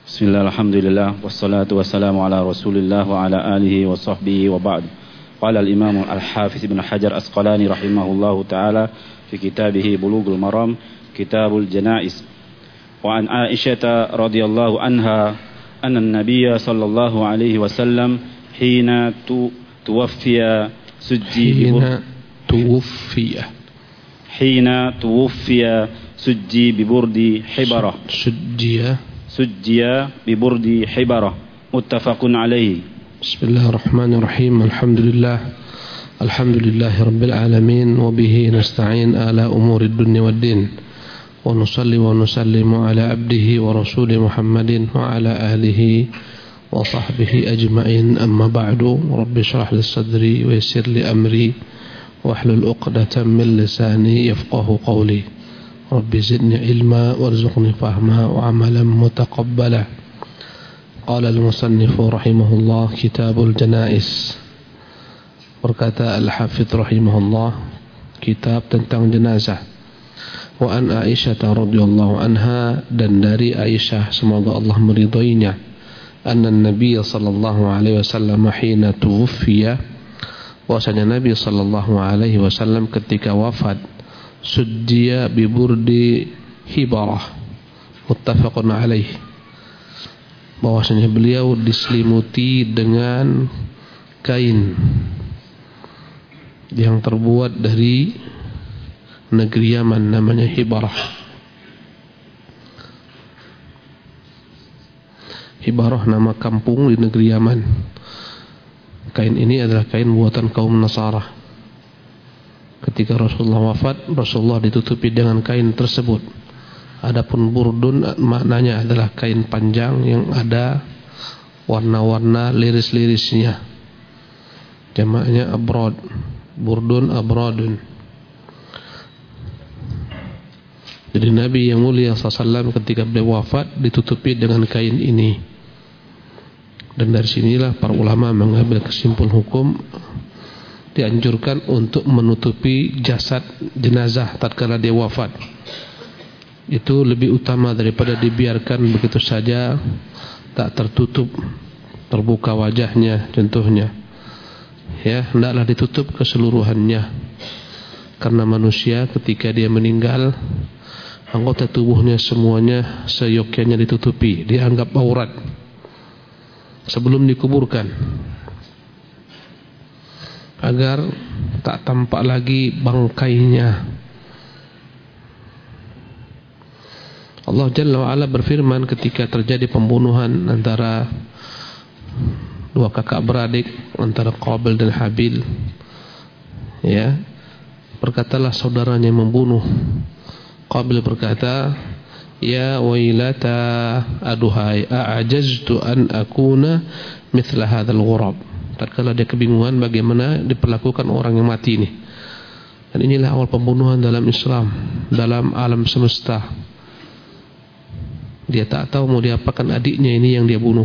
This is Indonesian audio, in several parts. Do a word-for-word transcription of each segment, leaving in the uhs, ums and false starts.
Bismillah, alhamdulillah, wassalatu wassalamu ala rasulillah wa ala alihi wa sahbihi wa ba'd. Qala al-imam al-hafiz ibn Hajar Asqalani rahimahullahu ta'ala fi kitabihi Bulughul Maram, Kitabul Janaiz. Wa an Aisyah radhiyallahu anha anna an-nabiyya sallallahu alaihi wasallam hina tu tuwaffiya sujji hina tuwaffiya hina tuwaffiya sujji bi burdi hibarah sujjiya sujjiya bi burdi hibarah muttafaqun alaihi. Bismillahirrahmanirrahim. Alhamdulillah Alhamdulillahi rabbil alamin wa bihi nasta'in ala umuri dunya waddin wa nusalli wa nusallimu ala abdihi wa rasuli Muhammadin wa ala alihi wa sahbihi ajma'in, amma ba'du. Rabbi shrah li sadri wa yassir li amri wahlul 'uqdatam min lisani yafqahu qawli. Rabbi zidni ilma warzuqni fahma wa amalan mutaqabbala. Qala al-musannifu rahimahullah, Kitabul Janaiz. Berkata Al-Hafidh rahimahullah, kitab tentang jenazah. Wa an Aisyah radhiyallahu anha, dan dari Aisyah semoga Allah meridhoinya, anna Nabi sallallahu alaihi wasallam hina tuwfiya, bahwasanya Nabi sallallahu alaihi wasallam ketika wafat, sujjiya bi burdi hibarah muttafaqun alaih, bahwasanya beliau diselimuti dengan kain yang terbuat dari negeri Yaman, namanya hibarah. Hibarah nama kampung di negeri Yaman. Kain ini adalah kain buatan kaum Nasara. Ketika Rasulullah wafat, Rasulullah ditutupi dengan kain tersebut. Adapun burdun maknanya adalah kain panjang yang ada warna-warna liris-lirisnya. Jamaknya abrad. Burdun abradun. Jadi Nabi yang mulia sallallahu alaihi wasallam ketika beliau wafat ditutupi dengan kain ini. Dan dari sinilah para ulama mengambil kesimpulan hukum, dianjurkan untuk menutupi jasad jenazah tatkala dia wafat. Itu lebih utama daripada dibiarkan begitu saja tak tertutup, terbuka wajahnya contohnya. Ya, hendaklah ditutup keseluruhannya. Karena manusia ketika dia meninggal, anggota tubuhnya semuanya seyogyanya ditutupi, dianggap aurat sebelum dikuburkan, agar tak tampak lagi bangkainya. Allah Jalla wa'ala berfirman ketika terjadi pembunuhan antara dua kakak beradik, antara Qabil dan Habil, ya, berkatalah saudaranya yang membunuh. Qabil berkata, ya wailata, aduhai, a'ajaztu an akuna mithla hadzal ghurab. Tatkala dia kebingungan bagaimana diperlakukan orang yang mati ini. Dan inilah awal pembunuhan dalam Islam, dalam alam semesta. Dia tak tahu mau diapakan adiknya ini yang dia bunuh.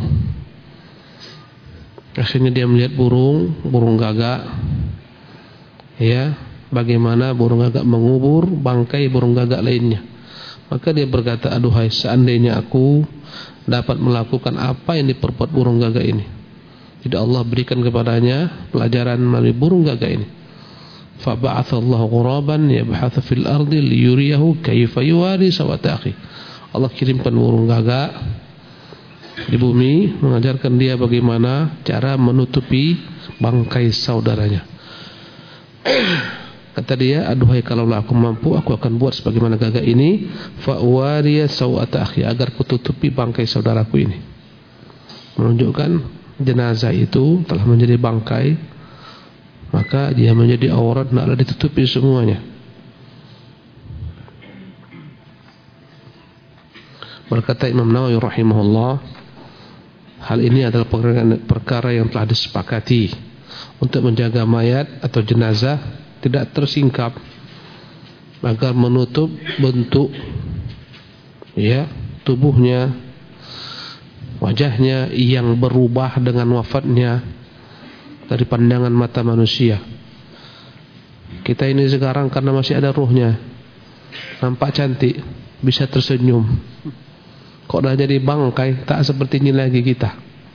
Akhirnya dia melihat burung, burung gagak. Ya, bagaimana burung gagak mengubur bangkai burung gagak lainnya. Maka dia berkata, aduhai, seandainya aku dapat melakukan apa yang diperbuat burung gagak ini. Tidak Allah berikan kepadanya pelajaran melalui burung gagak ini. Fa ba'atsallahu ghuraban yabhathu fil ardi liyuriyahu kayfa yuwari sawata akhi. Allah kirimkan burung gagak di bumi mengajarkan dia bagaimana cara menutupi bangkai saudaranya. Kata dia, aduhai, kalaulah aku mampu, aku akan buat sebagaimana gagak ini, fa wariya sawata akhi, agar kututupi bangkai saudaraku ini. Menunjukkan jenazah itu telah menjadi bangkai, maka dia menjadi aurat, naklah ditutupi semuanya. Berkata Imam Nawawi rahimahullah, hal ini adalah perkara yang telah disepakati untuk menjaga mayat atau jenazah tidak tersingkap, agar menutup bentuk, ya, tubuhnya, wajahnya yang berubah dengan wafatnya dari pandangan mata manusia. Kita ini sekarang karena masih ada ruhnya, nampak cantik, bisa tersenyum. kok udah jadi bangkai, tak seperti ini lagi kita.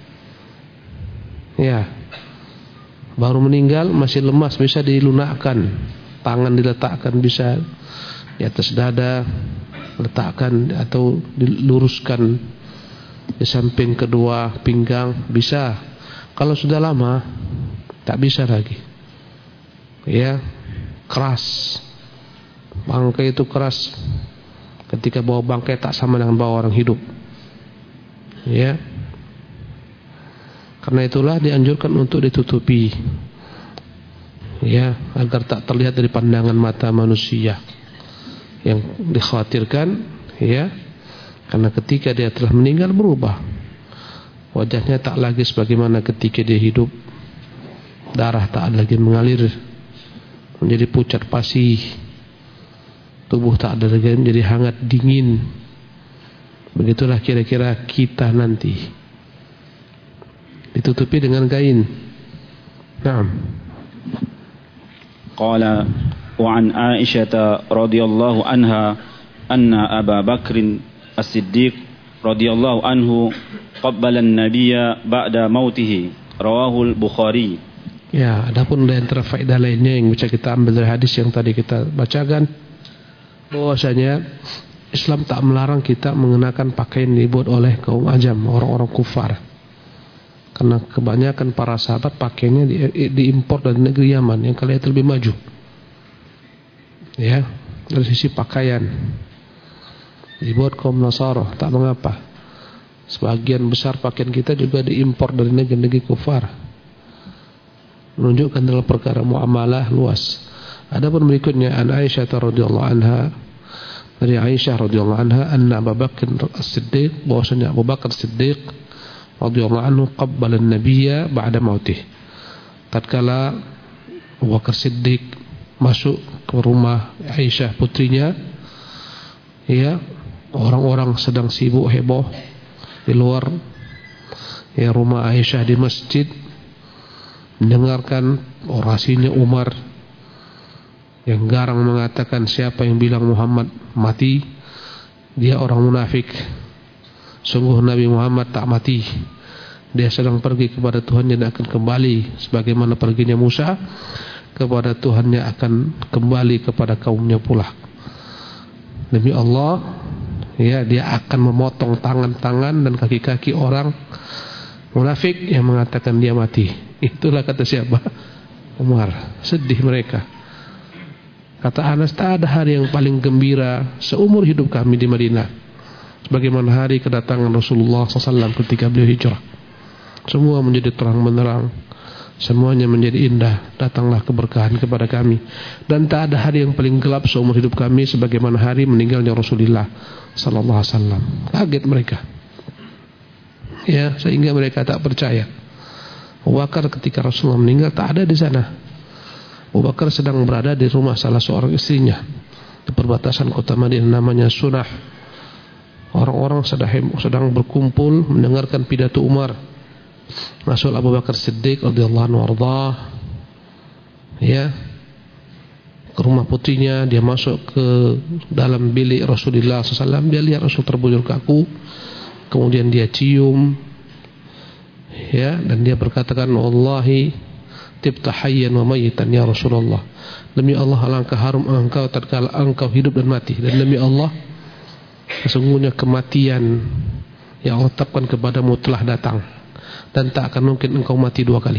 Ya, baru meninggal masih lemas, bisa dilunakkan, tangan diletakkan bisa di atas dada, letakkan atau diluruskan di samping kedua pinggang, bisa. Kalau sudah lama tak bisa lagi. Ya, keras. Bangkai itu keras. Ketika bawa bangkai tak sama dengan bawa orang hidup. Ya. Karena itulah dianjurkan untuk ditutupi. Ya, agar tak terlihat dari pandangan mata manusia. Yang dikhawatirkan, ya, karena ketika dia telah meninggal berubah. Wajahnya tak lagi sebagaimana ketika dia hidup. Darah tak lagi mengalir, menjadi pucat pasi. Tubuh tak ada lagi menjadi hangat dingin. Begitulah kira-kira kita nanti. Ditutupi dengan kain. Naam. Qala wa an Aisyah radhiyallahu anha anna Abu Bakr As-Siddiq radhiyallahu anhu qabbala an-nabiyya ba'da mautihi. Rawahu al-Bukhari. Ya, adapun di antara faedah lainnya yang bisa kita ambil dari hadis yang tadi kita bacakan, bahwasanya Islam tak melarang kita mengenakan pakaian dibuat oleh kaum ajam, orang-orang kufar. Karena kebanyakan para sahabat pakaiannya di, diimpor dari negeri Yaman yang kali itu lebih maju. Ya, dari sisi pakaian dibuat kaum Nasara, tak mengapa. Sebagian besar pakaian kita juga diimpor dari negeri-negeri kufar. Menunjukkan dalam perkara muamalah luas. Adapun berikutnya an Aisyah radhiyallahu anha, dari Aisyah radhiyallahu anha anna Abu Bakr As-Siddiq, bahwasanya Abu Bakar As-Siddiq radhiyallahu anhu qabbala an-nabiyya ba'da mautih. Tatkala Abu Bakar Siddiq masuk ke rumah Aisyah putrinya, ya, orang-orang sedang sibuk heboh di luar ya rumah Aisyah di masjid, mendengarkan orasinya Umar yang garang mengatakan siapa yang bilang Muhammad mati, dia orang munafik. Sungguh Nabi Muhammad tak mati, dia sedang pergi kepada Tuhannya dan akan kembali, sebagaimana perginya Musa kepada Tuhannya akan kembali kepada kaumnya pula. Demi Allah, ya, dia akan memotong tangan-tangan dan kaki-kaki orang munafik yang mengatakan dia mati. Itulah kata siapa? Umar. Sedih mereka. Kata Anas, tak ada hari yang paling gembira seumur hidup kami di Madinah sebagaimana hari kedatangan Rasulullah shallallahu alaihi wasallam ketika beliau hijrah. Semua menjadi terang benderang, semuanya menjadi indah. Datanglah keberkahan kepada kami. Dan tak ada hari yang paling gelap seumur hidup kami sebagaimana hari meninggalnya Rasulullah sallallahu alaihi wasallam. Kaget mereka, ya, sehingga mereka tak percaya. Abu Bakar ketika Rasulullah meninggal tak ada di sana. Abu Bakar sedang berada di rumah salah seorang istrinya di perbatasan kota Madinah namanya Sunah. Orang-orang sedang, sedang berkumpul mendengarkan pidato Umar. Masuk Abu Bakar Siddiq radhiyallahu anhu ardhah, ya, ke rumah putrinya. Dia masuk ke dalam bilik Rasulullah sallallahu alaihi wasallam. Dia lihat Rasul terbujur kaku, kemudian dia cium, ya, dan dia berkatakan, wallahi tibta hayyan wa mayitan ya Rasulullah. Demi Allah, alangkah harum engkau tatkala engkau hidup dan mati. Dan demi Allah, sesungguhnya kematian yang Allah tetapkan kepadamu telah datang, dan tak akan mungkin engkau mati dua kali.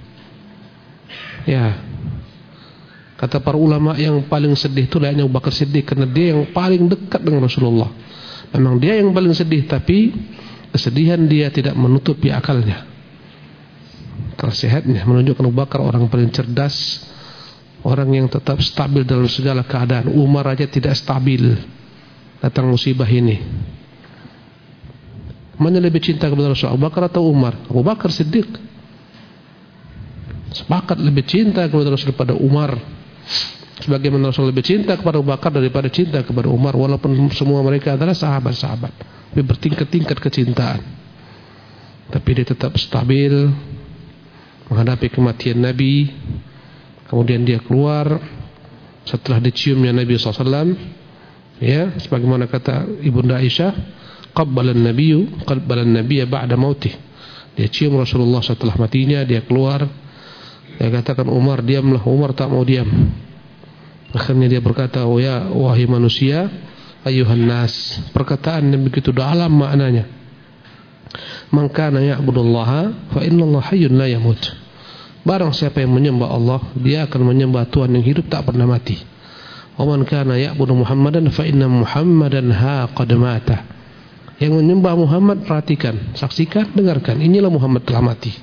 Ya, kata para ulama, yang paling sedih itu layaknya Abu Bakar Siddiq, karena dia yang paling dekat dengan Rasulullah. Memang dia yang paling sedih, tapi kesedihan dia tidak menutupi akalnya, tersehatnya, menunjukkan Abu Bakar orang paling cerdas, orang yang tetap stabil dalam segala keadaan. Umar aja tidak stabil, datang musibah ini. Mana lebih cinta kepada Rasul, Abu Bakar atau Umar? Abu Bakar Siddiq. Sepakat lebih cinta kepada Rasul daripada Umar. Sebagaimana Rasul lebih cinta kepada Abu Bakar daripada cinta kepada Umar, walaupun semua mereka adalah sahabat-sahabat, tapi bertingkat-tingkat kecintaan. Tapi dia tetap stabil menghadapi kematian Nabi. Kemudian dia keluar setelah diciumnya Nabi sallallahu alaihi wasallam, ya, sebagaimana kata Ibunda Aisyah, qabbalan nabiyyu qabbalan nabiyya ba'da mautih. Dia cium Rasulullah setelah matinya, dia keluar. Dia katakan, Umar, diamlah. Umar tak mau diam. Akhirnya dia berkata, oh ya, wahai manusia, ayuhan nas. Perkataan yang begitu dalam maknanya. Man kana ya'budullaha fa innallaha hayyun la yamut. Barang siapa yang menyembah Allah, dia akan menyembah Tuhan yang hidup tak pernah mati. Wa man kana ya'budu Muhammadan fa inna Muhammadan ha qad mata. Yang menyembah Muhammad, perhatikan, saksikan, dengarkan, inilah Muhammad telah mati.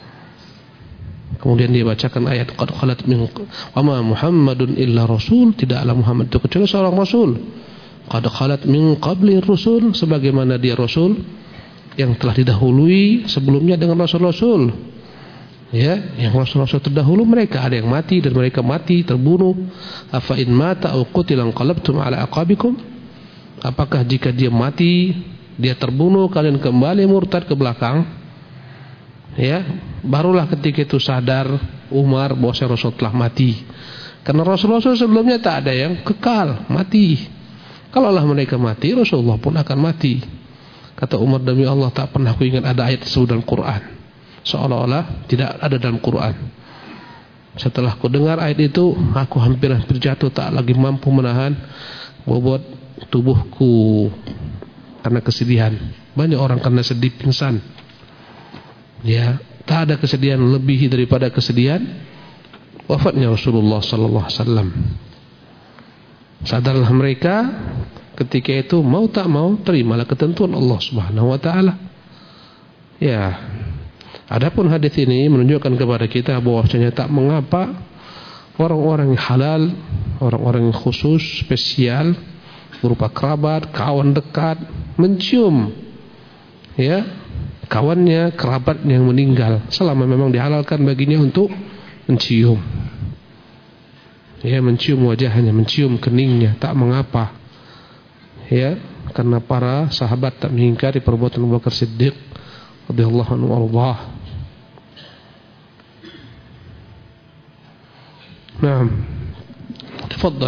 Kemudian dia bacakan ayat qad khalat min wa ma Muhammadun illa rasul, tidaklah Muhammad itu kecuali seorang rasul. Qad khalat min qabli rusul, sebagaimana dia rasul yang telah didahului sebelumnya dengan rasul-rasul. Ya, yang rasul-rasul terdahulu mereka ada yang mati dan mereka mati terbunuh. Afa in mata aw qutila qalabtum ala aqabikum? Apakah jika dia mati, dia terbunuh, kalian kembali murtad ke belakang? Ya, barulah ketika itu sadar Umar bahwa Rasul telah mati. Karena Rasul-Rasul sebelumnya tak ada yang kekal, mati. Kalaulah mereka mati, Rasulullah pun akan mati. Kata Umar, demi Allah tak pernah aku ingat ada ayat tersebut dalam Quran. Seolah-olah tidak ada dalam Quran. Setelah aku dengar ayat itu, aku hampir-hampir jatuh, tak lagi mampu menahan bobot tubuhku karena kesedihan. Banyak orang karena sedih pingsan. Ya, tak ada kesedihan lebih daripada kesedihan wafatnya Rasulullah sallallahu alaihi wasallam. Sadarlah mereka ketika itu, mau tak mau terimalah ketentuan Allah Subhanahu wa taala. Ya. Adapun hadis ini menunjukkan kepada kita bahwasanya tak mengapa orang-orang yang halal, orang-orang yang khusus, spesial, berupa kerabat, kawan dekat, mencium ya kawannya, kerabat yang meninggal, selama memang dihalalkan baginya untuk mencium. Ya, mencium wajahnya, mencium keningnya, tak mengapa. Ya, karena para sahabat tak mengingkari perbuatan Abu Bakar Siddiq radhiyallahu anhu warḍah. Naam. Tafadhal.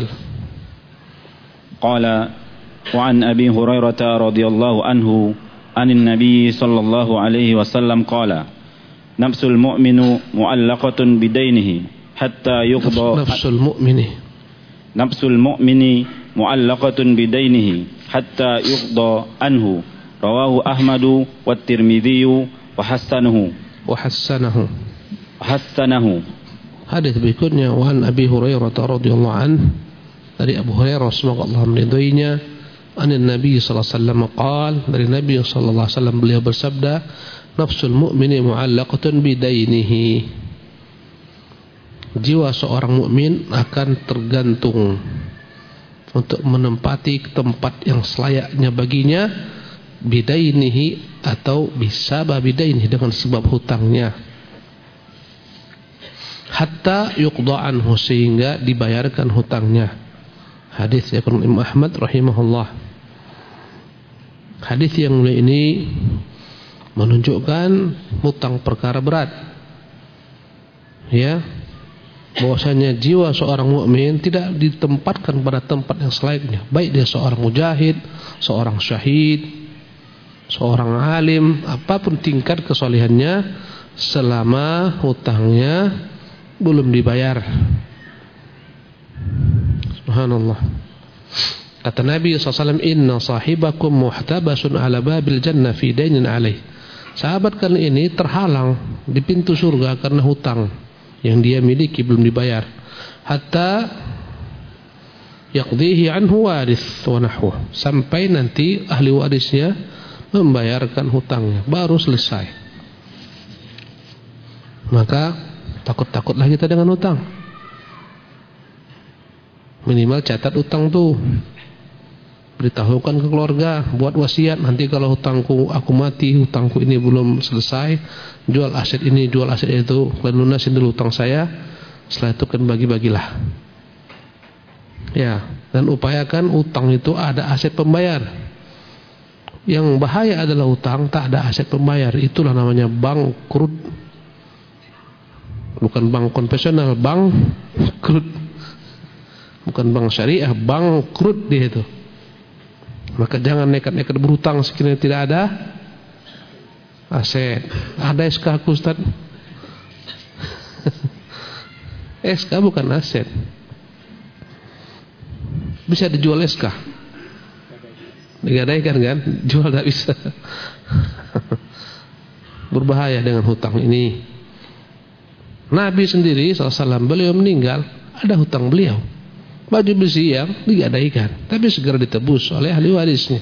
Qala wa an Abi Hurairah radhiyallahu anhu an an-nabiy sallallahu alaihi wasallam qala nafsul mu'minu mu'allaqatun bidainihi hatta yuqda nafsul mu'mini nafsul mu'mini mu'allaqatun bidainihi hatta yuqda anhu. Rawahu Ahmadu wa Tirmidzi wa hasanahu wa hasanahu hasanahu. Hadis berikutnya, wa an Abi Hurairah radhiyallahu anhu, dari Abu Hurairah semoga Allah meridhoinya, anin Nabi sallallahu alaihi wasallam qaal, dari Nabi sallallahu alaihi wasallam beliau bersabda, nafsul mu'mini mu'allaqatun bidainihi. Jiwa seorang mukmin akan tergantung untuk menempati tempat yang selayaknya baginya, bidainihi atau bisabab bidainihi, dengan sebab hutangnya, hatta yuqda anhu, sehingga dibayarkan hutangnya. Hadis dari Imam Ahmad rahimahullah. Hadis yang mulia ini menunjukkan hutang perkara berat. Ya, bahwasanya jiwa seorang mukmin tidak ditempatkan pada tempat yang selayaknya, baik dia seorang mujahid, seorang syahid, seorang alim, apapun tingkat kesalehannya, selama hutangnya belum dibayar. Subhanallah. Kata Nabi sallallahu alaihi wasallam, inna sahibakum muhtabasun ala babil jannah fi dainin alaih. Sahabat kalian ini terhalang di pintu surga karena hutang yang dia miliki belum dibayar, hatta yaqdihi anhu waris wa nahwu, sampai nanti ahli warisnya membayarkan hutangnya baru selesai. Maka takut-takutlah kita dengan hutang. Minimal catat hutang tuh, beritahukan ke keluarga, buat wasiat, nanti kalau hutangku aku mati, hutangku ini belum selesai, jual aset ini, jual aset itu, kalian lunasin dulu hutang saya, setelah itu kan bagi-bagilah. Ya, dan upayakan hutang itu ada aset pembayar. Yang bahaya adalah hutang tak ada aset pembayar, itulah namanya bangkrut. Bukan bank konvensional, bangkrut. Bukan bank syariah, bangkrut dia itu. Maka jangan nekat-nekat berhutang sekiranya tidak ada aset. Ada S K aku, Ustaz. S K bukan aset. Bisa dijual S K. Digadaikan kan? Jual tak bisa. Berbahaya dengan hutang ini. Nabi sendiri shallallahu alaihi wasallam beliau meninggal, ada hutang beliau. Baju besi yang digadaikan, tapi segera ditebus oleh ahli warisnya.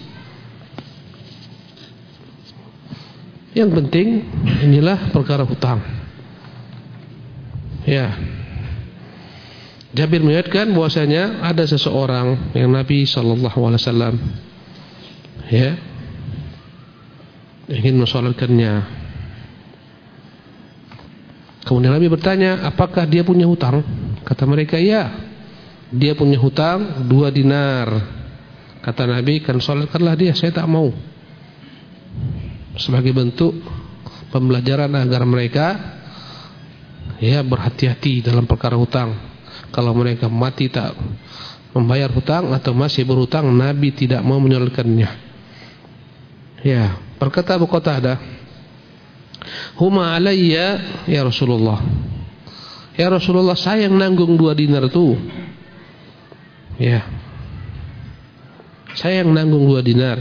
Yang penting inilah perkara hutang. Ya. Jabir meriwayatkan bahwasanya ada seseorang yang Nabi sallallahu alaihi wasallam ya ingin mensolatkannya. Kemudian Nabi bertanya, apakah dia punya hutang? Kata mereka, ya. Dia punya hutang dua dinar. Kata Nabi, kan solatkanlah dia, saya tak mau. Sebagai bentuk pembelajaran agar mereka ya berhati-hati dalam perkara hutang. Kalau mereka mati tak membayar hutang atau masih berhutang, Nabi tidak mau menyalurkannya. Ya, berkata Abu Qatadah, huma alayya ya Rasulullah. Ya Rasulullah, saya yang nanggung dua dinar itu. Ya, saya yang nanggung dua dinar.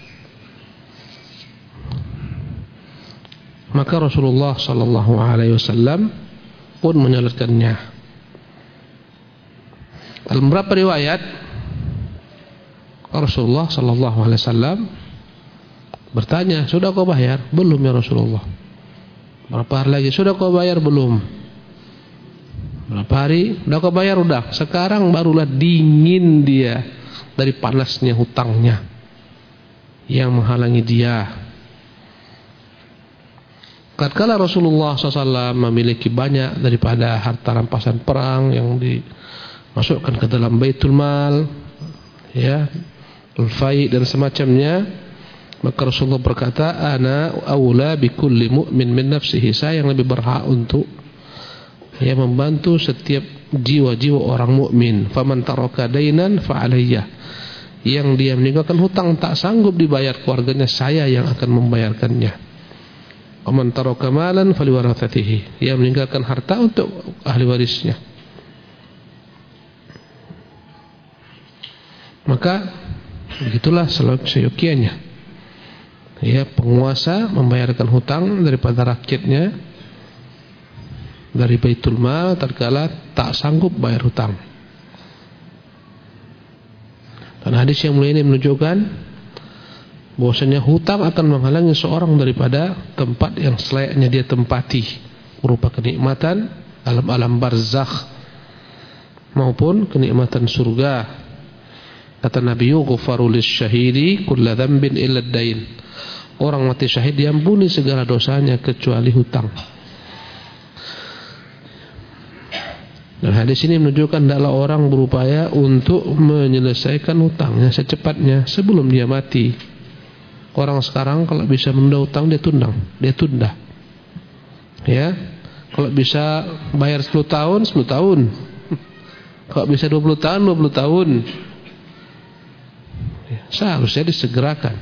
Maka Rasulullah sallallahu alaihi wasallam pun menyalurkannya. Dalam beberapa riwayat Rasulullah sallallahu alaihi wasallam bertanya, sudah kau bayar? Belum ya Rasulullah. Berapa hari lagi? Sudah kau bayar? Belum. Berapa hari? Sudah kau bayar? Udah. Sekarang barulah dingin dia dari panasnya hutangnya yang menghalangi dia. Tatkala Rasulullah shallallahu alaihi wasallam memiliki banyak daripada harta rampasan perang yang dimasukkan ke dalam Baitul Mal, ya, al-fai dan semacamnya, maka Rasulullah berkata, ana aula bi kulli mu'min min nafsihi, saya yang lebih berhak untuk ya membantu setiap jiwa-jiwa orang mukmin. Faman taraka dainan fa alayya, yang dia meninggalkan hutang tak sanggup dibayar keluarganya, saya yang akan membayarkannya. Waman taraka malan faliwarathatihi, yang meninggalkan harta untuk ahli warisnya. Maka begitulah seyogianya ya penguasa membayarkan hutang daripada rakyatnya dari Baitul Mal tatkala tak sanggup bayar hutang. Dan hadis yang mulia ini menunjukkan bahwasanya hutang akan menghalangi seorang daripada tempat yang selayaknya dia tempati, berupa kenikmatan alam alam barzakh maupun kenikmatan surga. Kata Nabi, yughfaru lisyahidi kulla dzambin illa ad-dain, orang mati syahid diampuni segala dosanya kecuali hutang. Dan hadis ini menunjukkan adalah orang berupaya untuk menyelesaikan hutangnya secepatnya sebelum dia mati. Orang sekarang kalau bisa menunda hutang dia tundang, dia tunda. Ya, kalau bisa bayar sepuluh tahun, sepuluh tahun. Kalau bisa dua puluh tahun, dua puluh tahun. Ya, seharusnya disegerakan.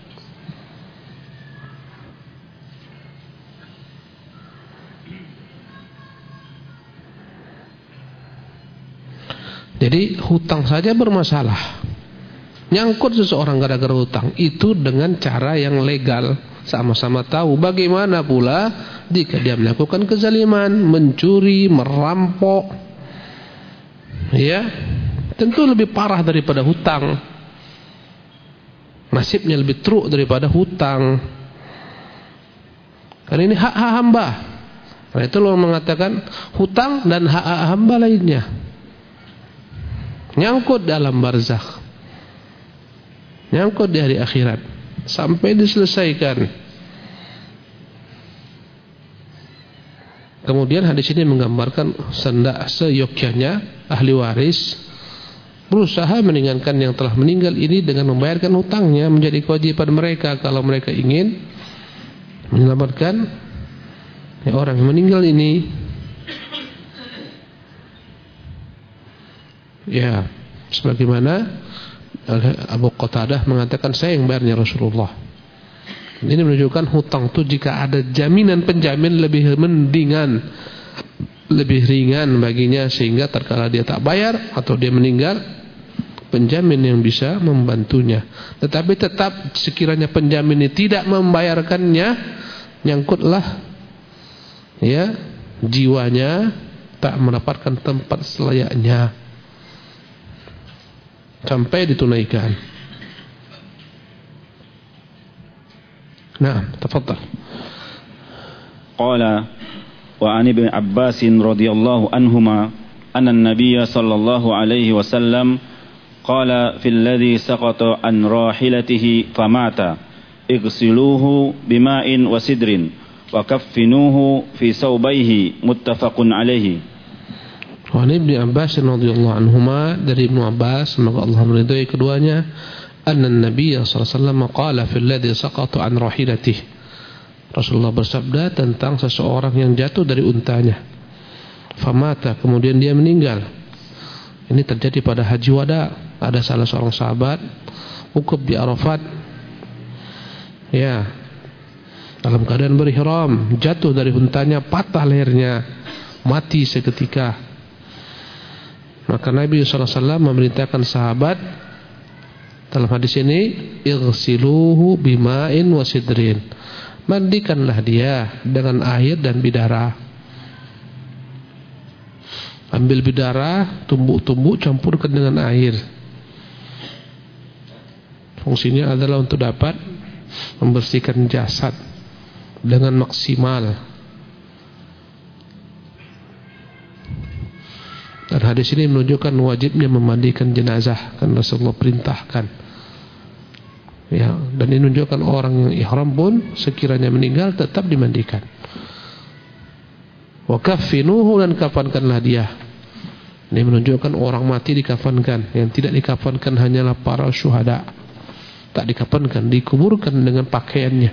Jadi hutang saja bermasalah. Nyangkut seseorang gara-gara hutang itu dengan cara yang legal, sama-sama tahu. Bagaimana pula jika dia melakukan kezaliman, mencuri, merampok, ya, tentu lebih parah daripada hutang. Nasibnya lebih teruk daripada hutang. Karena ini hak-hak hamba. Karena itu Allah mengatakan hutang dan hak-hak hamba lainnya nyangkut dalam barzakh, nyangkut di hari akhirat sampai diselesaikan. Kemudian hadis ini menggambarkan sendak seyogyanya ahli waris berusaha meringankan yang telah meninggal ini dengan membayarkan hutangnya, menjadi kewajiban mereka kalau mereka ingin menyelamatkan ya, orang yang meninggal ini. Ya, sebagaimana Abu Qatadah mengatakan, saya yang bayarnya Rasulullah. Ini menunjukkan hutang itu jika ada jaminan penjamin lebih mendingan, lebih ringan baginya, sehingga terkala dia tak bayar atau dia meninggal, penjamin yang bisa membantunya. Tetapi tetap sekiranya penjamin ini tidak membayarkannya, nyangkutlah ya jiwanya, tak mendapatkan tempat selayaknya sampai ditunaikan. Nah, tafadhal. Qala wa an ibn Abbas radhiyallahu anhuma anna an-nabiy sallallahu alaihi wasallam qala fil ladzi saqata an rahilatihi famata igsiluhu bima'in wa sidrin wa kaffinuhu fi sawbayhi muttafaqun alaihi. Wa an ibn Abbas radhiyallahu anhuma, dari Ibnu Abbas semoga Allah meridhai keduanya, anna an-nabiy sallallahu alaihi wasallam qala fil ladzi saqata an rahilatihi, Rasulullah bersabda tentang seseorang yang jatuh dari untanya, famata, kemudian dia meninggal. Ini terjadi pada haji wada. Ada salah seorang sahabat wukuf di Arafat, ya, dalam keadaan berihram, jatuh dari untanya, patah lehernya, mati seketika. Maka Nabi sallallahu alaihi wasallam memerintahkan sahabat dalam hadis ini, igsiluhu bima'in wa sidrin, mandikanlah dia dengan air dan bidara. Ambil bidara, tumbuk-tumbuk, campurkan dengan air. Fungsinya adalah untuk dapat membersihkan jasad dengan maksimal. Dan hadis ini menunjukkan wajibnya memandikan jenazah, karena Rasulullah perintahkan. Ya, dan ini menunjukkan orang yang ihram pun sekiranya meninggal tetap dimandikan. Wa kaffinuhu, dan kafankanlah dia. Ini menunjukkan orang mati dikafankan. Yang tidak dikafankan hanyalah para syuhada. Tak dikafankan, dikuburkan dengan pakaiannya,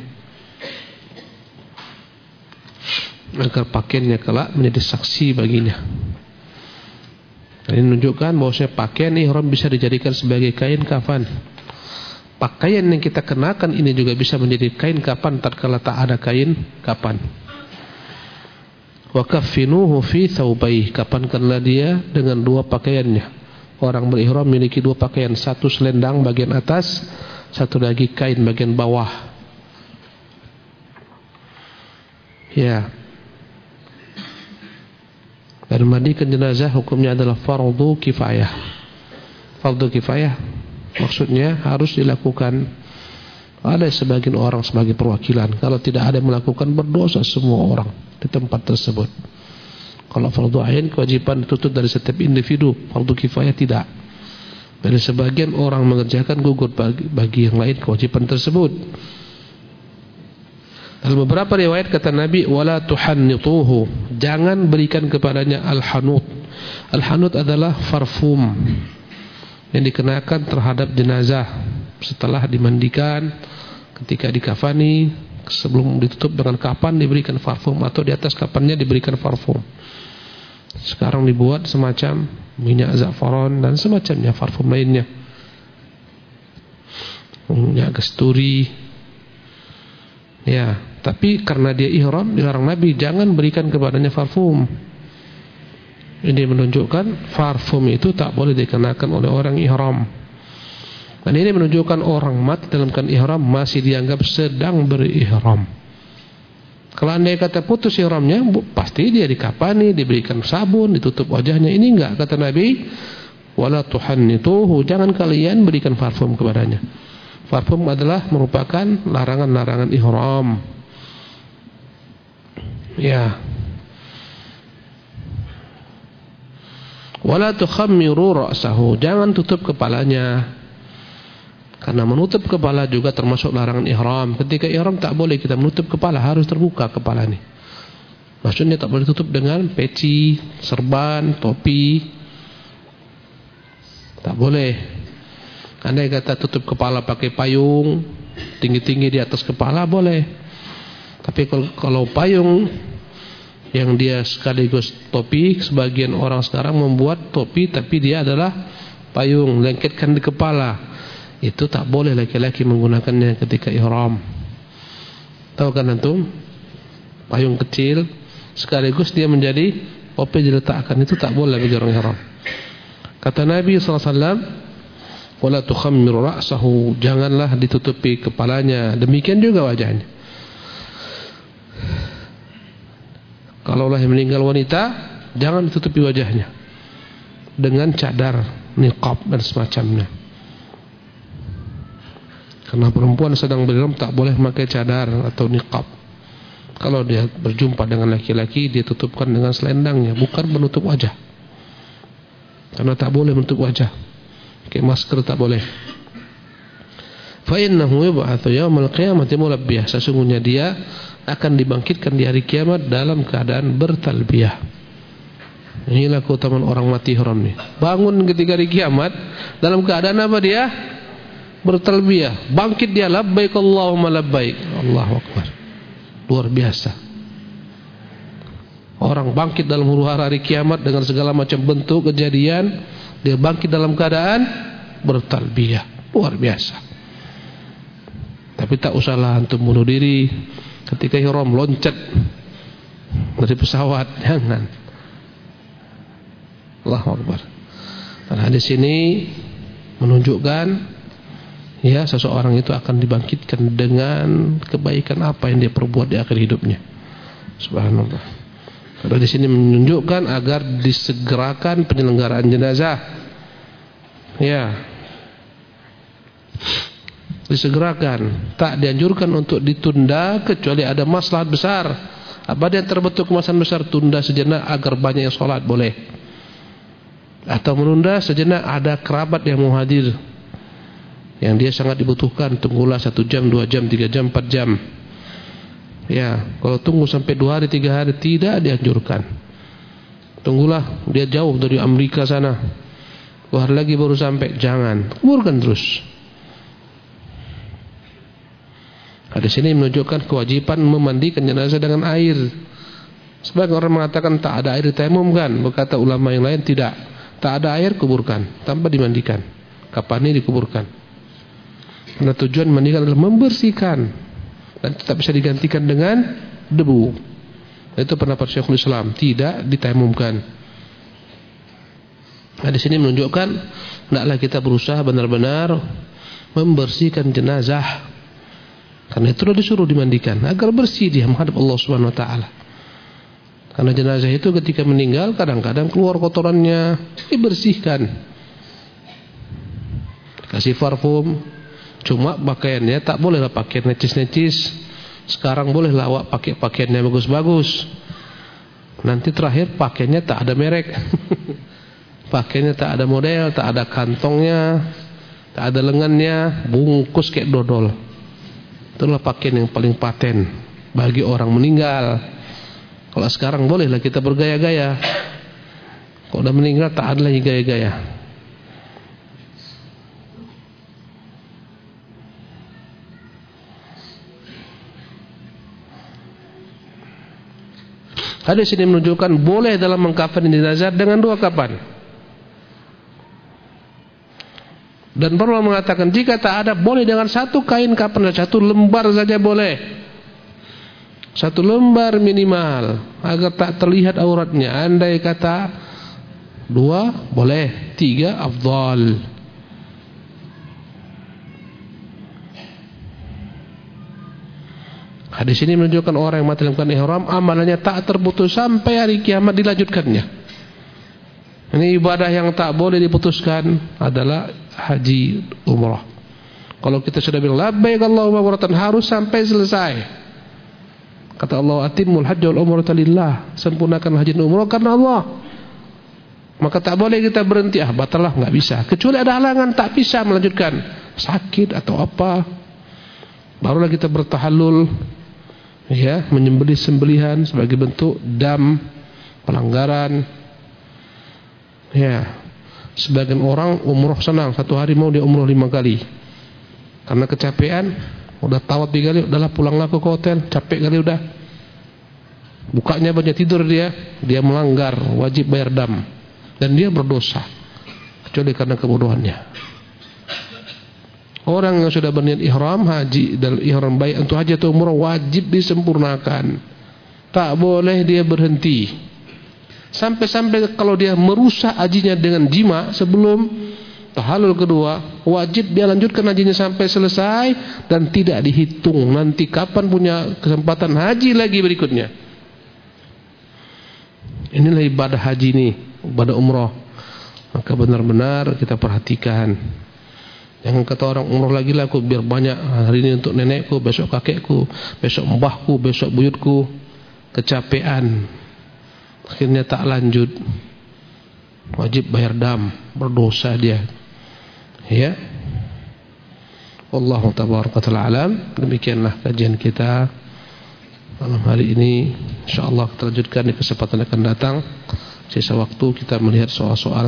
agar pakaiannya kelak menjadi saksi baginya. Ini menunjukkan bahwasanya pakaian ihram bisa dijadikan sebagai kain kafan. Pakaian yang kita kenakan ini juga bisa menjadi kain kafan tatkala tak ada kain kafan. Wa kaffinuhu fi thawbayhi, kafankanlah dia dengan dua pakaiannya. Orang berihram memiliki dua pakaian, satu selendang bagian atas, satu lagi kain bagian bawah. Ya. Dan mandikan jenazah hukumnya adalah fardu kifayah. Fardu kifayah maksudnya harus dilakukan. Ada sebagian orang sebagai perwakilan. Kalau tidak ada yang melakukan, berdosa semua orang di tempat tersebut. Kalau fardu ain, kewajiban dituntut dari setiap individu. Fardu kifayah tidak. Dari sebagian orang mengerjakan, gugur bagi, bagi yang lain kewajiban tersebut. Dalam beberapa riwayat kata Nabi, wala tuhannituhu, jangan berikan kepadanya al-hanut. Al-hanut adalah parfum yang dikenakan terhadap jenazah setelah dimandikan, ketika dikafani, sebelum ditutup dengan kapan diberikan parfum, atau di atas kapannya diberikan parfum. Sekarang dibuat semacam minyak zafaron dan semacamnya parfum lainnya, minyak kasturi. Ya, tapi karena dia ihram, dilarang Nabi jangan berikan kepadanya parfum. Ini menunjukkan parfum itu tak boleh dikenakan oleh orang ihram. Dan ini menunjukkan orang mati dalam keadaan ihram masih dianggap sedang berihram. Kalau andai kata putus ihramnya, pasti dia dikafani, diberikan sabun, ditutup wajahnya. Ini enggak, kata Nabi, wala tuhannituhu, jangan kalian berikan parfum kepadanya. Parfum adalah merupakan larangan-larangan ihram. Ya. Wala tukhammiru ra'sahu, jangan tutup kepalanya. Karena menutup kepala juga termasuk larangan ihram. Ketika ihram tak boleh kita menutup kepala, harus terbuka kepala ini. Maksudnya tak boleh tutup dengan peci, serban, topi. Tak boleh. Andai kata tutup kepala pakai payung tinggi-tinggi di atas kepala, boleh. Tapi kalau, kalau payung yang dia sekaligus topi, sebagian orang sekarang membuat topi tapi dia adalah payung, lengketkan di kepala. Itu tak boleh laki-laki menggunakannya ketika ihram. Tahu kan antum? Payung kecil sekaligus dia menjadi topi diletakkan, itu tak boleh bagi orang ihram. Kata Nabi sallallahu alaihi wasallam, wala tukhammir ra'sahu, janganlah ditutupi kepalanya, demikian juga wajahnya. Kalaulah yang meninggal wanita, jangan ditutupi wajahnya dengan cadar, niqab dan semacamnya. Karena perempuan sedang berihram tak boleh memakai cadar atau niqab. Kalau dia berjumpa dengan laki-laki, dia tutupkan dengan selendangnya, bukan menutup wajah. Karena tak boleh menutup wajah. Pakai masker tak boleh. Fa innahu yub'atsu yaumal qiyamati mulabbiyah, sesungguhnya dia akan dibangkitkan di hari kiamat dalam keadaan bertalbiyah. Inilah keutamaan orang mati ihram nih. Bangun ketika hari kiamat dalam keadaan apa dia? Bertalbiyah. Bangkit dia, labbaik Allahumma labbaik. Allahu akbar. Luar biasa. Orang bangkit dalam huru-hara hari kiamat dengan segala macam bentuk kejadian, dia bangkit dalam keadaan bertalbiyah. Luar biasa. Tapi tak usahlah antum bunuh diri ketika ihram, loncat dari pesawat, jangan. Allahu akbar. Dan hadis ini menunjukkan, ya, seseorang itu akan dibangkitkan dengan kebaikan apa yang dia perbuat di akhir hidupnya. Subhanallah. Kalau di sini menunjukkan agar disegerakan penyelenggaraan jenazah. Ya. Disegerakan, tak dianjurkan untuk ditunda kecuali ada maslahat besar. Apa yang terbentuk maslahat besar, tunda sejenak agar banyak yang sholat boleh. Atau menunda sejenak ada kerabat yang mau hadir, yang dia sangat dibutuhkan, tunggulah satu jam, dua jam, tiga jam, empat jam. Ya, kalau tunggu sampai dua hari, tiga hari tidak dianjurkan. Tunggulah, dia jauh dari Amerika sana, dua hari lagi baru sampai, jangan, kuburkan terus. Hadis ini menunjukkan kewajiban memandikan jenazah dengan air. Sebagian orang mengatakan tak ada air tayamum kan, berkata ulama yang lain tidak. Tak ada air, kuburkan tanpa dimandikan. Kapan ini dikuburkan? Karena tujuan mandikan adalah membersihkan dan tetap bisa digantikan dengan debu. Itu pendapat Syekhul Islam, tidak ditayamumkan. Nah, di sini menunjukkan hendaklah kita berusaha benar-benar membersihkan jenazah. Karena itu disuruh dimandikan agar bersih dia menghadap Allah Subhanahu wa taala. Karena jenazah itu ketika meninggal kadang-kadang keluar kotorannya, dibersihkan. Kasih parfum. Cuma pakaiannya tak bolehlah pakai necis-necis. Sekarang bolehlah awak pakai pakaiannya bagus-bagus. Nanti terakhir pakaiannya tak ada merek. Pakaiannya tak ada model, tak ada kantongnya, tak ada lengannya, bungkus kayak dodol. Itulah pakaian yang paling paten bagi orang meninggal. Kalau sekarang bolehlah kita bergaya-gaya. Kalau udah meninggal tak ada lagi gaya-gaya. Hadis ini menunjukkan boleh dalam mengkafani jenazah dengan dua kapan. Dan pernah mengatakan jika tak ada boleh dengan satu kain kapan, satu lembar saja boleh. Satu lembar minimal agar tak terlihat auratnya. Andai kata dua boleh, tiga afdal. Hadis ini menunjukkan orang yang mati dalam keadaan ihram amalannya tak terputus sampai hari kiamat dilanjutkannya. Ini ibadah yang tak boleh diputuskan adalah haji umrah. Kalau kita sudah bilang labbaik Allahumma umratan harus sampai selesai. Kata Allah, atimul hajj wal umrata lillah, sempurnakan haji dan umrah karena Allah. Maka tak boleh kita berhenti, ah batalah, enggak bisa. Kecuali ada halangan tak bisa melanjutkan, sakit atau apa. Barulah kita bertahallul, ya, menyembelih sembelihan sebagai bentuk dam pelanggaran. Ya, sebagian orang umroh senang, satu hari mau dia umroh lima kali. Karena kecapean, udah tawaf tiga kali, udahlah pulanglah ke hotel, capek kali udah. Bukanya banyak tidur dia, dia melanggar wajib bayar dam dan dia berdosa kecuali karena kebodohannya. Orang yang sudah berniat ihram haji dan ihram baik untuk haji atau umrah wajib disempurnakan. Tak boleh dia berhenti. Sampai-sampai kalau dia merusak hajinya dengan jima sebelum tahallul kedua, wajib dia lanjutkan hajinya sampai selesai dan tidak dihitung nanti kapan punya kesempatan haji lagi berikutnya. Inilah ibadah haji ini, ibadah umrah. Maka benar-benar kita perhatikan. Jangan kata orang umrah lagi lah aku biar banyak, hari ini untuk nenekku, besok kakekku, besok mbahku, besok buyutku. Kecapean, akhirnya tak lanjut. Wajib bayar dam, berdosa dia. Ya. Wallahu tabaraka ta'ala alam. Demikianlah kajian kita malam hari ini. Insyaallah kita lanjutkan di kesempatan akan datang. Sisa waktu kita melihat soal-soal.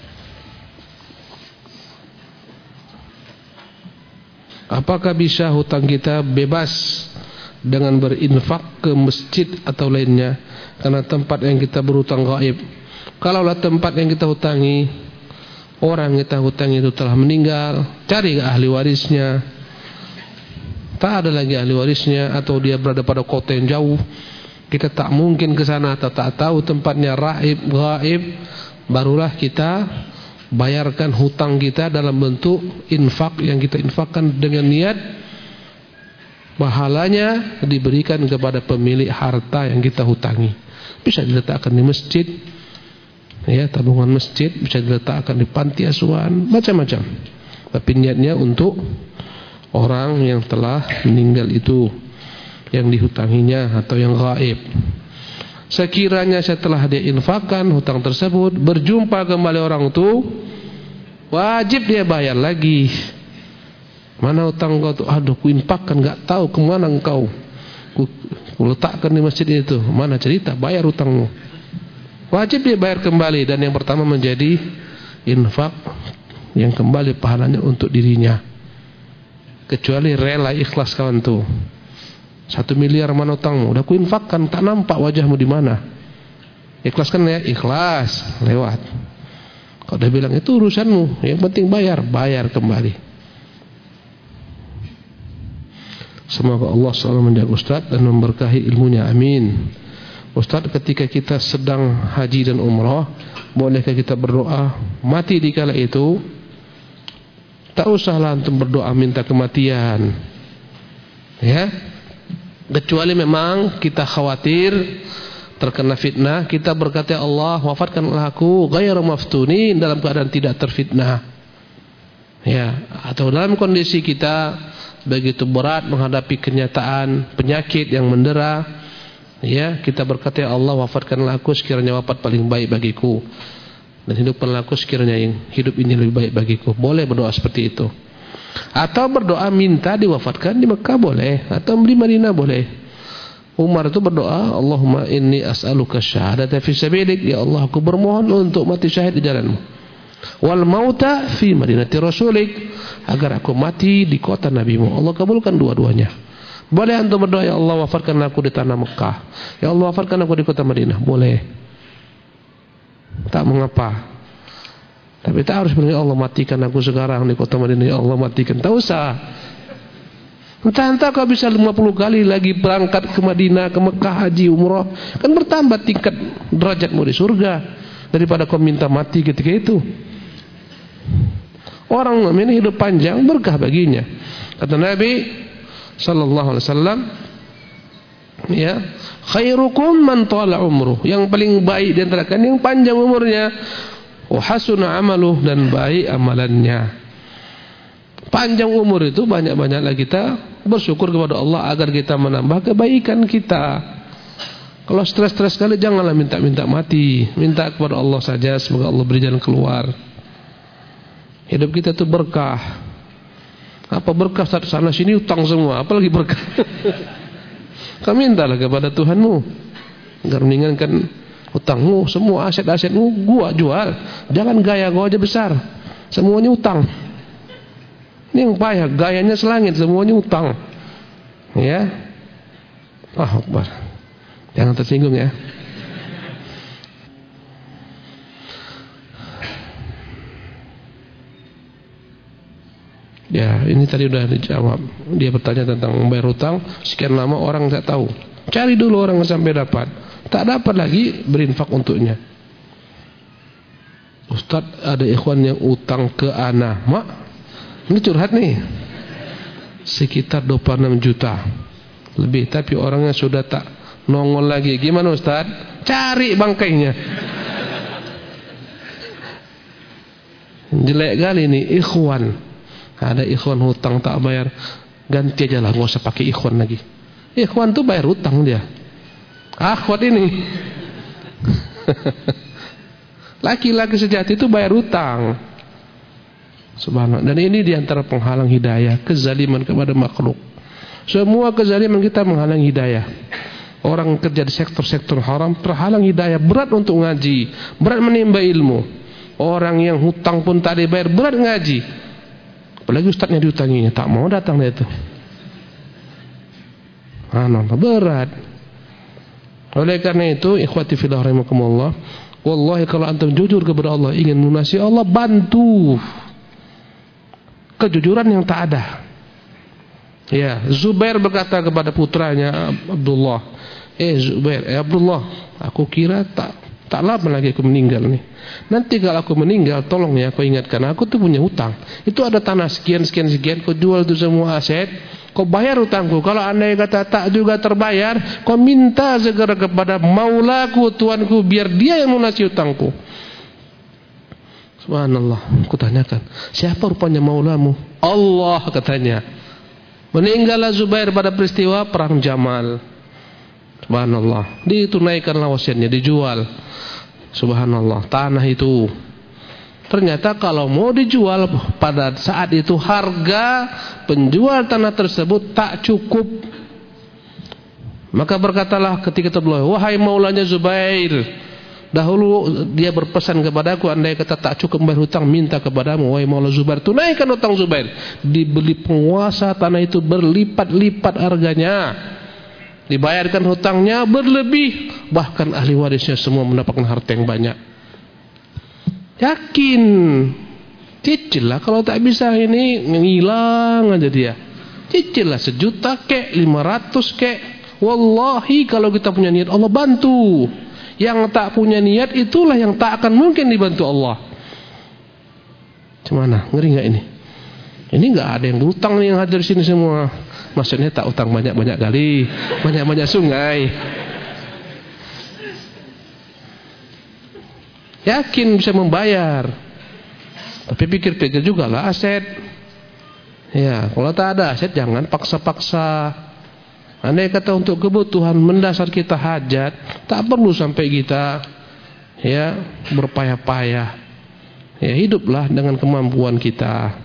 Apakah bisa hutang kita bebas dengan berinfak ke masjid atau lainnya karena tempat yang kita berhutang gaib? Kalaulah tempat yang kita hutangi, orang yang kita hutangi itu telah meninggal, cari ahli warisnya. Tak ada lagi ahli warisnya atau dia berada pada kota yang jauh, kita tak mungkin ke sana atau tak tahu tempatnya raib gaib, barulah kita bayarkan hutang kita dalam bentuk infak yang kita infakkan dengan niat pahalanya diberikan kepada pemilik harta yang kita hutangi. Bisa diletakkan di masjid, ya, tabungan masjid, bisa diletakkan di panti asuhan, macam-macam. Tapi niatnya untuk orang yang telah meninggal itu, yang dihutanginya atau yang gaib. Sekiranya setelah dia infakkan hutang tersebut, berjumpa kembali orang itu, wajib dia bayar lagi. Mana hutang kau tu? Aduh, ku infakkan, enggak tahu kemana engkau. Ku, ku letakkan di masjid itu. Mana cerita? Bayar hutangmu. Wajib dia bayar kembali. Dan yang pertama menjadi infak yang kembali pahalanya untuk dirinya. Kecuali rela ikhlas kawan tu. Satu miliar mana hutangmu? Udah ku infakkan, tak nampak wajahmu di mana. Ikhlaskan ya, ikhlas, lewat. Kalau dia bilang itu urusanmu, yang penting bayar, bayar kembali. Semoga Allah selalu menjaga Ustaz dan memberkahi ilmunya, amin. Ustaz, ketika kita sedang haji dan umrah, bolehkah kita berdoa mati di kala itu? Tak usahlah antum berdoa minta kematian, ya. Kecuali memang kita khawatir terkena fitnah, kita berkata, Allah wafatkanlah aku ghairu maftunin, dalam keadaan tidak terfitnah, ya. Atau dalam kondisi kita begitu berat menghadapi kenyataan penyakit yang mendera, ya, kita berkata, Allah wafatkanlah aku sekiranya wafat paling baik bagiku, dan hidupkanlah aku sekiranya yang hidup ini lebih baik bagiku. Boleh berdoa seperti itu. Atau berdoa minta diwafatkan di Mekah boleh, atau di Madinah boleh. Umar itu berdoa, Allahumma inni as'aluka syahadata fi sabilik, ya Allah aku bermohon untuk mati syahid di jalanmu, wal mauta fi madinati rasulik, agar aku mati di kota nabimu. Allah kabulkan dua-duanya. Boleh antum berdoa, ya Allah wafatkan aku di tanah Mekah, ya Allah wafatkan aku di kota Madinah, boleh, tak mengapa. Tapi tak harus berdoa, ya Allah matikan aku sekarang di kota Madinah, ya Allah matikan. Tak usah. Entah-entah kau bisa lima puluh kali lagi berangkat ke Madinah, ke Mekah, haji, umrah, kan bertambah tingkat derajatmu di surga daripada kau minta mati ketika itu. Orang mukmin hidup panjang berkah baginya. Kata Nabi sallallahu alaihi wasallam, ya, khairukum man tala umruh, yang paling baik di antara kalian yang panjang umurnya, wa hasuna amaluh, dan baik amalannya. Panjang umur itu banyak-banyaklah kita bersyukur kepada Allah agar kita menambah kebaikan kita. Kalau stres-stres sekali janganlah minta-minta mati, minta kepada Allah saja, semoga Allah beri jalan keluar. Hidup kita itu berkah. Apa berkah sana sini utang semua, apalagi berkah. Kau mintalah kepada Tuhanmu agar meringankan utangmu, semua aset-asetmu gua jual. Jangan gaya gua aja besar, semuanya utang. Ini yang payah, gayanya selangit, semuanya utang, ya. Ah, Akbar. Jangan tersinggung ya. Ya, ini tadi udah dijawab. Dia bertanya tentang membayar hutang. Sekian lama orang tidak tahu. Cari dulu orang sampai dapat. Tak dapat lagi, berinfak untuknya. Ustaz, ada ikhwan yang utang ke ana. Mak, ini curhat nih. Sekitar dua puluh enam juta lebih, tapi orangnya sudah tak nongol lagi. Gimana Ustaz? Cari bangkainya. Jelek kali ini ikhwan. Ada ikhwan hutang tak bayar, ganti aja lah, nggak usah pakai ikhwan lagi. Ikhwan tuh bayar hutang dia. Akhwat ini. Laki-laki sejati itu bayar hutang. Subhanallah. Dan ini diantara penghalang hidayah, kezaliman kepada makhluk. Semua kezaliman kita menghalang hidayah. Orang kerja di sektor-sektor haram terhalang hidayah, berat untuk ngaji, berat menimba ilmu. Orang yang hutang pun tak dibayar, berat ngaji. Apalagi ustaznya diutanginya, tak mau datang dia itu. Subhanallah, berat. Oleh karena itu, ikhwati fillah rahimakumullah, wallahi kalau antum jujur kepada Allah, ingin melunasi Allah, bantu. Kejujuran yang tak ada. Ya, Zubair berkata kepada putranya Abdullah, "Eh Zubair, eh Abdullah, aku kira tak tak lama lagi aku meninggal nih. Nanti kalau aku meninggal, tolong ya kau ingatkan, aku tuh punya hutang. Itu ada tanah sekian sekian sekian, kau jual itu semua aset, kau bayar hutangku. Kalau andai kata tak juga terbayar, kau minta segera kepada maulaku, tuanku, biar dia yang melunasi hutangku." Subhanallah, aku tanyakan, siapa rupanya maulamu? Allah, katanya. Meninggallah Zubair pada peristiwa perang Jamal. Subhanallah, ditunaikanlah wasiatnya, dijual. Subhanallah, tanah itu ternyata kalau mau dijual pada saat itu harga penjual tanah tersebut tak cukup. Maka berkatalah ketika itu beliau, "Wahai maulanya Zubair, dahulu dia berpesan kepadaku, andai kata tak cukup membayar hutang, minta kepadamu, wahai maula Zubair, tunaikan hutang Zubair." Dibeli penguasa tanah itu berlipat-lipat harganya, dibayarkan hutangnya berlebih, bahkan ahli warisnya semua mendapatkan harta yang banyak. Yakin cicil lah, kalau tak bisa ini ngilang aja dia. Cicil lah, sejuta kek, lima ratus kek. Wallahi kalau kita punya niat, Allah bantu. Yang tak punya niat itulah yang tak akan mungkin dibantu Allah. Gimana? Ngeri nggak ini? Ini nggak ada yang berutang nih yang hadir sini semua. Maksudnya tak utang banyak-banyak kali, banyak-banyak sungai. Yakin bisa membayar. Tapi pikir-pikir juga lah aset. Ya, kalau tak ada aset jangan paksa-paksa. Andai kata untuk kebutuhan mendasar kita hajat, tak perlu sampai kita ya berpayah-payah. Ya, hiduplah dengan kemampuan kita.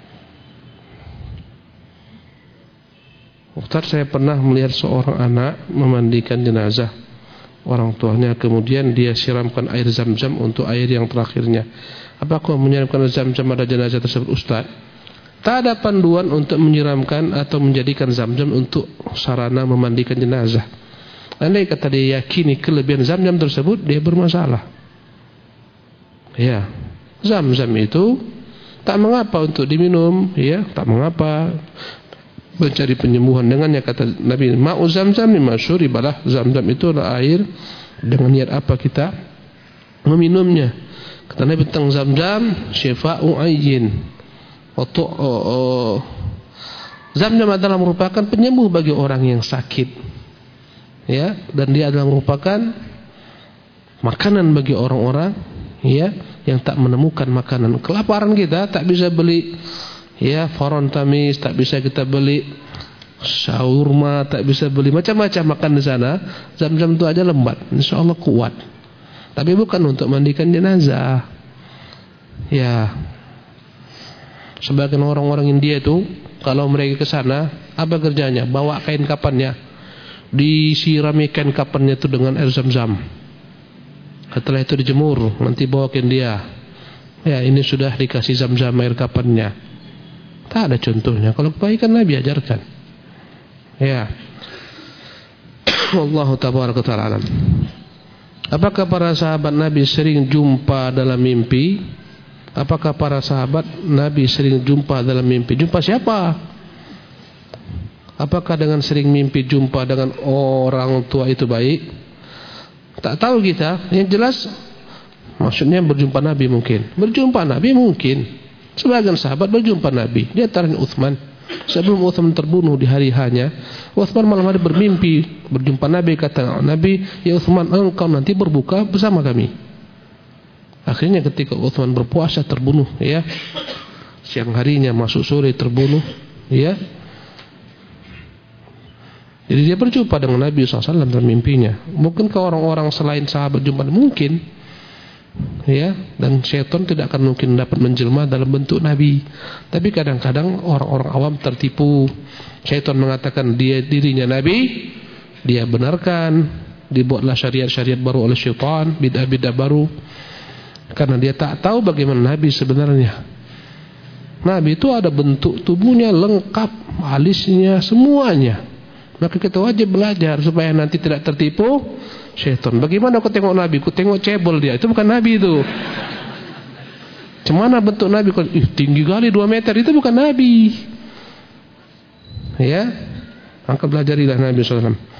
Ustaz, saya pernah melihat seorang anak memandikan jenazah orang tuanya, kemudian dia siramkan air zam-zam untuk air yang terakhirnya. Apakah menyiramkan zam-zam pada jenazah tersebut, Ustaz? Tak ada panduan untuk menyiramkan atau menjadikan zam-zam untuk sarana memandikan jenazah. Andai kata dia yakini kelebihan zam-zam tersebut, dia bermasalah. Ya, zam-zam itu tak mengapa untuk diminum, ya, tak mengapa mencari penyembuhan dengannya, kata Nabi. Ma'u zam-zam mimma syuribalah, zam-zam itu adalah air dengan niat apa kita meminumnya. Kata Nabi tentang zam-zam, syifa'u ayyin. Atau oh, oh. Zam-zam adalah merupakan penyembuh bagi orang yang sakit, ya, dan dia adalah merupakan makanan bagi orang-orang, ya, yang tak menemukan makanan. Kelaparan kita tak bisa beli, ya, faron tamis, tak bisa kita beli shawarma, tak bisa beli macam-macam makan di sana. Zam-zam itu aja lembat, insya Allah kuat. Tapi bukan untuk mandikan jenazah. Ya. Sebagian orang-orang India itu kalau mereka ke sana, apa kerjanya? Bawa kain kapannya, disirami kain kapannya itu dengan air zam-zam. Setelah itu dijemur, nanti bawakan dia. Ya, ini sudah dikasih zam-zam air kapannya. Tak ada contohnya. Kalau kebaikan Nabi ajarkan. Ya. Wallahu tabaraka ta'ala alam. Apakah para sahabat Nabi sering jumpa dalam mimpi? Apakah para sahabat Nabi sering jumpa dalam mimpi? Jumpa siapa? Apakah dengan sering mimpi jumpa dengan orang tua itu baik? Tak tahu kita. Yang jelas maksudnya berjumpa Nabi mungkin. Berjumpa Nabi mungkin. Sebagian sahabat berjumpa Nabi. Di antaranya Uthman. Sebelum Uthman terbunuh di hari hanya, Uthman malam hari bermimpi berjumpa Nabi. Kata Nabi, ya Uthman, engkau nanti berbuka bersama kami. Akhirnya ketika Uthman berpuasa terbunuh, ya, siang harinya masuk sore terbunuh, ya. Jadi dia berjumpa dengan Nabi shallallahu alaihi wasallam dalam mimpinya. Mungkinkah orang-orang selain sahabat jumpa? Mungkin, ya. Dan syaitan tidak akan mungkin dapat menjelma dalam bentuk Nabi. Tapi kadang-kadang orang-orang awam tertipu. Syaitan mengatakan dia dirinya Nabi, dia benarkan, dibuatlah syariat-syariat baru oleh syaitan, bid'ah-bid'ah baru. Karena dia tak tahu bagaimana Nabi sebenarnya. Nabi itu ada bentuk tubuhnya lengkap, alisnya, semuanya. Maka kita wajib belajar supaya nanti tidak tertipu syaitan. Bagaimana aku tengok Nabi? Aku tengok cebol dia. Itu bukan Nabi itu. Cemana bentuk Nabi? Ih, tinggi kali dua meter. Itu bukan Nabi. Ya, maka belajarilah Nabi shallallahu alaihi wasallam.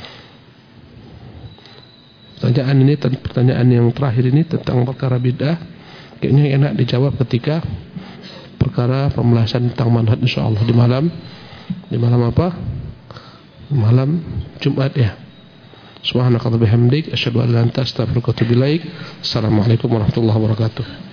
Pertanyaan ini, pertanyaan yang terakhir ini tentang perkara bid'ah, kayaknya enak dijawab ketika perkara pembahasan tentang manhaj insyaallah di malam di malam apa? Malam Jumat ya. Subhanakallahumma bihamdik asyhadu an la ilaha illa anta astaghfiruka wa atubu ilaik. Assalamualaikum warahmatullahi wabarakatuh.